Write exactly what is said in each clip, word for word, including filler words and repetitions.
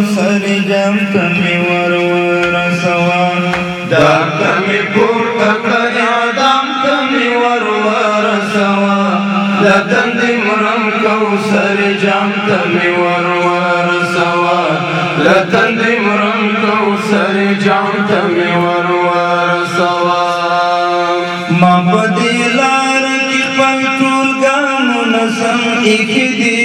کوثر جام تمی ورور سوا دار تمی پورته کړ اعدام تمی ورور سوا لتندې مرم کوثر جام تمی ورور سوا لتندې مرم کوثر جام تمی ورور سوا ما بدی لار کی خپل ټول ګامونه سم ایښي دي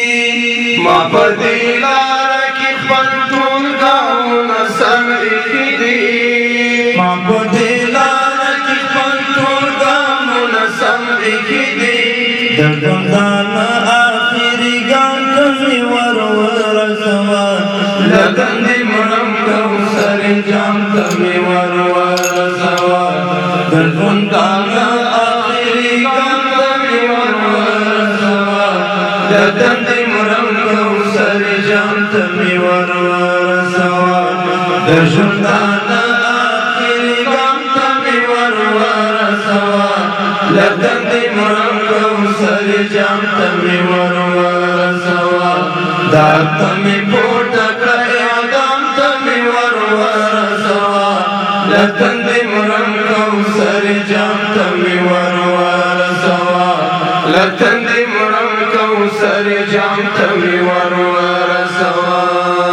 ما بدی لار کی خپل ټول ګامونه سم ایښي دي ما بدی لار کی خپل ټول ګامونه سم ایښي دي د ګندان آخري ګام تمی ورور سوا لتندې مرم کوثر جام تمی ورور سوا د ګندان آخري ګام تمی ورور سوا لتندې مرم کوثر جام تمی ورور سوا د ګندان آخري ګام تمی ورور سوا لتندې مرم کوثر جام تمی ورور سوا دا تمی پورته کړ اعدام تمی ورور سوا لتندې مرم کوثر جام تمی ورور سوا لتندې مرم کوثر جام تمی ورور سوا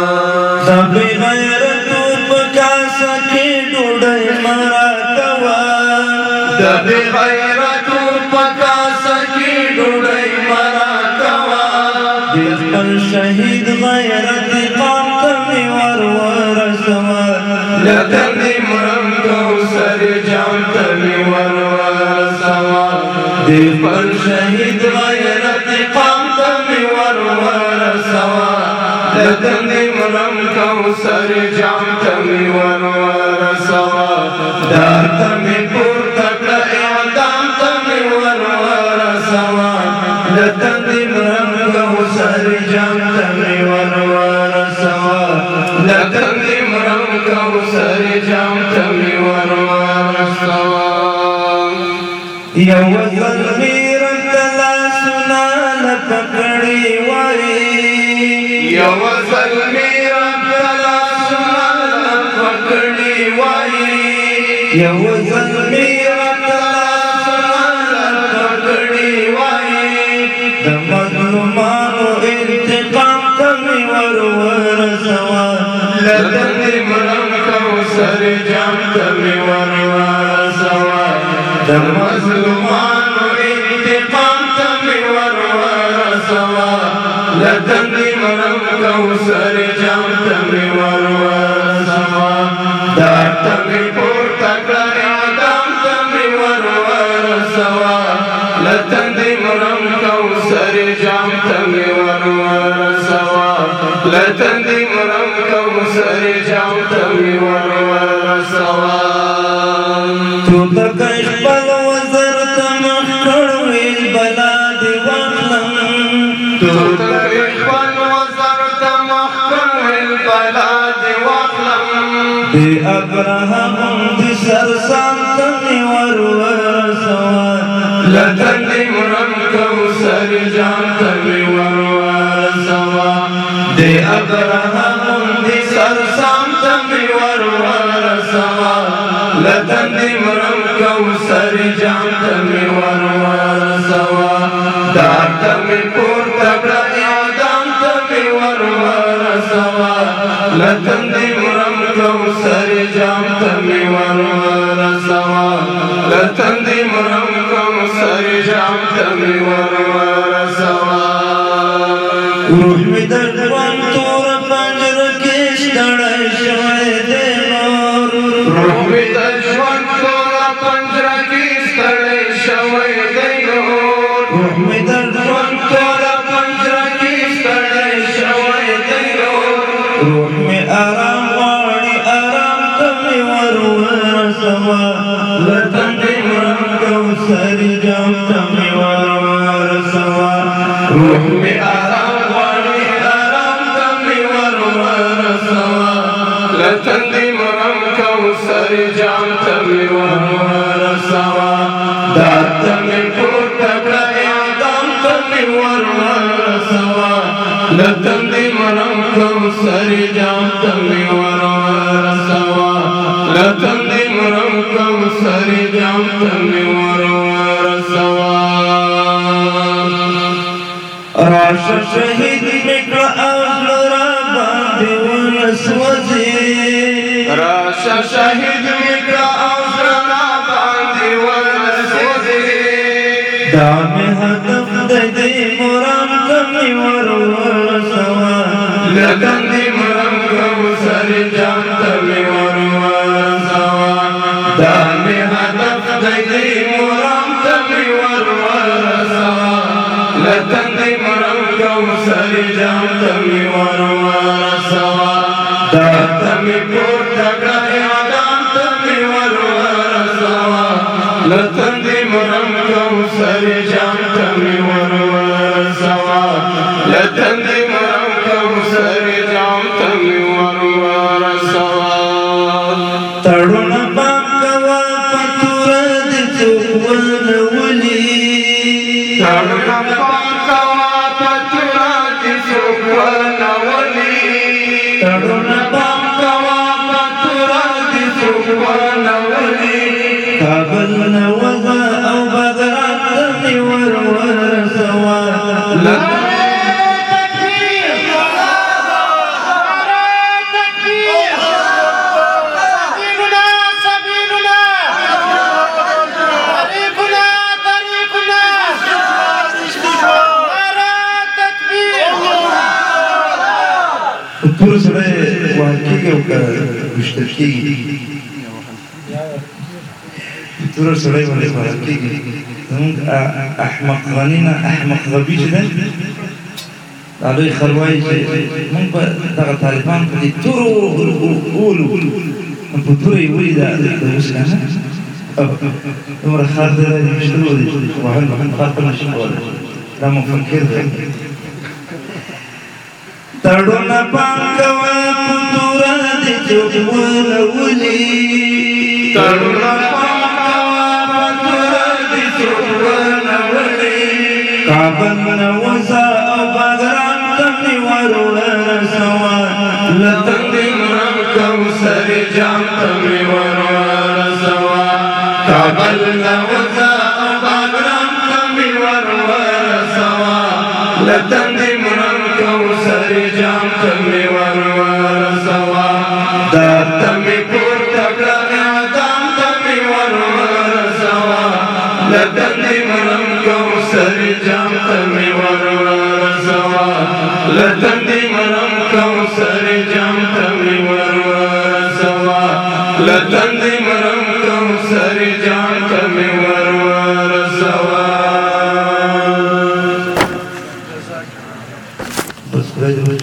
د بې غیرتو په کاسه کې ډوډۍ مه راکوه د بې غیرتو په کاسه کې ډوډۍ مه راکوه د خپل شهید غیرت قام ته مې ور ورسوه لتندې مرم کوثر جام تمی ورور سوا د خپل شهید غیرت قام تمی ورور سوا لتندې مرم کوثر جام تمی ورور سوا دار تمی پورته کړ اعدام تمی ورور سوا لتندې مرم کوثر جام تمی ورور سوا لتندې مرم کوثر جام تمی ورور سوا یو زلمی رنگ لاسونه لپکړی وای یو زلمی رنگ لاسونه لپکړی وای یو زلمی رنگ لاسونه لپکړی وای د مظلومانو انتقام ته مې ور ورسوه لتندې مرم کوثر جام تمی ورور سوا د مظلومانو انتقام تمی ورور سوا لتندې مرم کوثر جام تمی ورور سوا دار تمی پورته کړ اعدام تمی ورور سوا لتندې مرم کوثر جام تمی ورور سوا لتندې مرم کوثر جام تمی ورور سوا تو تکش بل وزر تمخ کړویل بلا دی واخلم تو تکش بل وزر تمخ کړویل بلا دی واخلم دی ابراهیم دی سرسام تمی ور ورسوه لتندې مرم کوثر جام تمی ورور سوا دی ابراهیم دی سرسام تمی ورور سوا لتندې مرم کوثر جام تمی ورور سوا دار تمی پورته کړ اعدام تمی ورور سوا لتندې مرم کوثر جام تمی ورور سوا لتندې مرم کوثر جام تمی ورور سوا روح می در ژوند تور پنجر کې ستړی شوی دی نور روح می د ژوند توره پنجره کې ستړی شوی دی نور روح می در ژوند توره پنجره کې ستړی شوی دی نور روح می آرام غواړي آرام ته مې ور ورسوه لتندې مرم کوثر جام ته مې ور ورسوه روح می آرام غواړي آرام ته مې ور سوا لتندې مرم کوثر جام ته مې ور سوا دار ته مې پورته کړه اعدام ته مې ور سوا لتندې مرم کوثر جام تمی ورور سوا لتندی مرم کوثر جام تمی ورور سوا راش شهید مکر اغل را باندی ونسوزی راش شهید مکر اغل را باندی ونسوزی دام هدف دی مرام تمی ورور سوا لتندی مرم کوثر جام تمی ورور سوا دام هدف دی مرام تمی ورور سوا لتندی مرم کوثر جام تمی ورور سوا تمی پورتا کر آدم تمی ورور سوا لتندی مرم کوثر جام تمی ورور سوا لتندی مرم کوثر جام تمی ورور سوا تړونه پاکوا پتور د څوکول ولي تړونه پاکوا پتور د څوکول ولي تړونه پاکوا پتور د څوکول ولي کابل نوزا او بغرات تمی ورور سوا پور سره واقعي او مشترکي پور سره واقعي زموږ احمق غنینا احمق غبي چې ده هغوی خروایي چې موږ به دغه طالبان په دې تورو اولو په توره یې ولي دا اوس که نه دومره خار دی دا دې مشترو دی وهل وهل خار ته نشي کولی دا مفکر دی تړونه پاکوا پتوره د څوکول ولي تړونه پاکوا پتوره د څوکول ولي کابل نوزا او بغرات تمی ورور سوا لتندی مرم کوثر جام تمی ورور سوا کابل نوزا او بغرات تمی ورور سوا لتندی مرم کوثر جام تمی ورور سوا دا تمی پورتا کر آدم تمی ورور سوا لتندی مرم کوثر جام تمی ورور سوا لتندی مرم کوثر جام تمی ورور سوا لتندی مرم کوثر جام تمی ورور سوا بس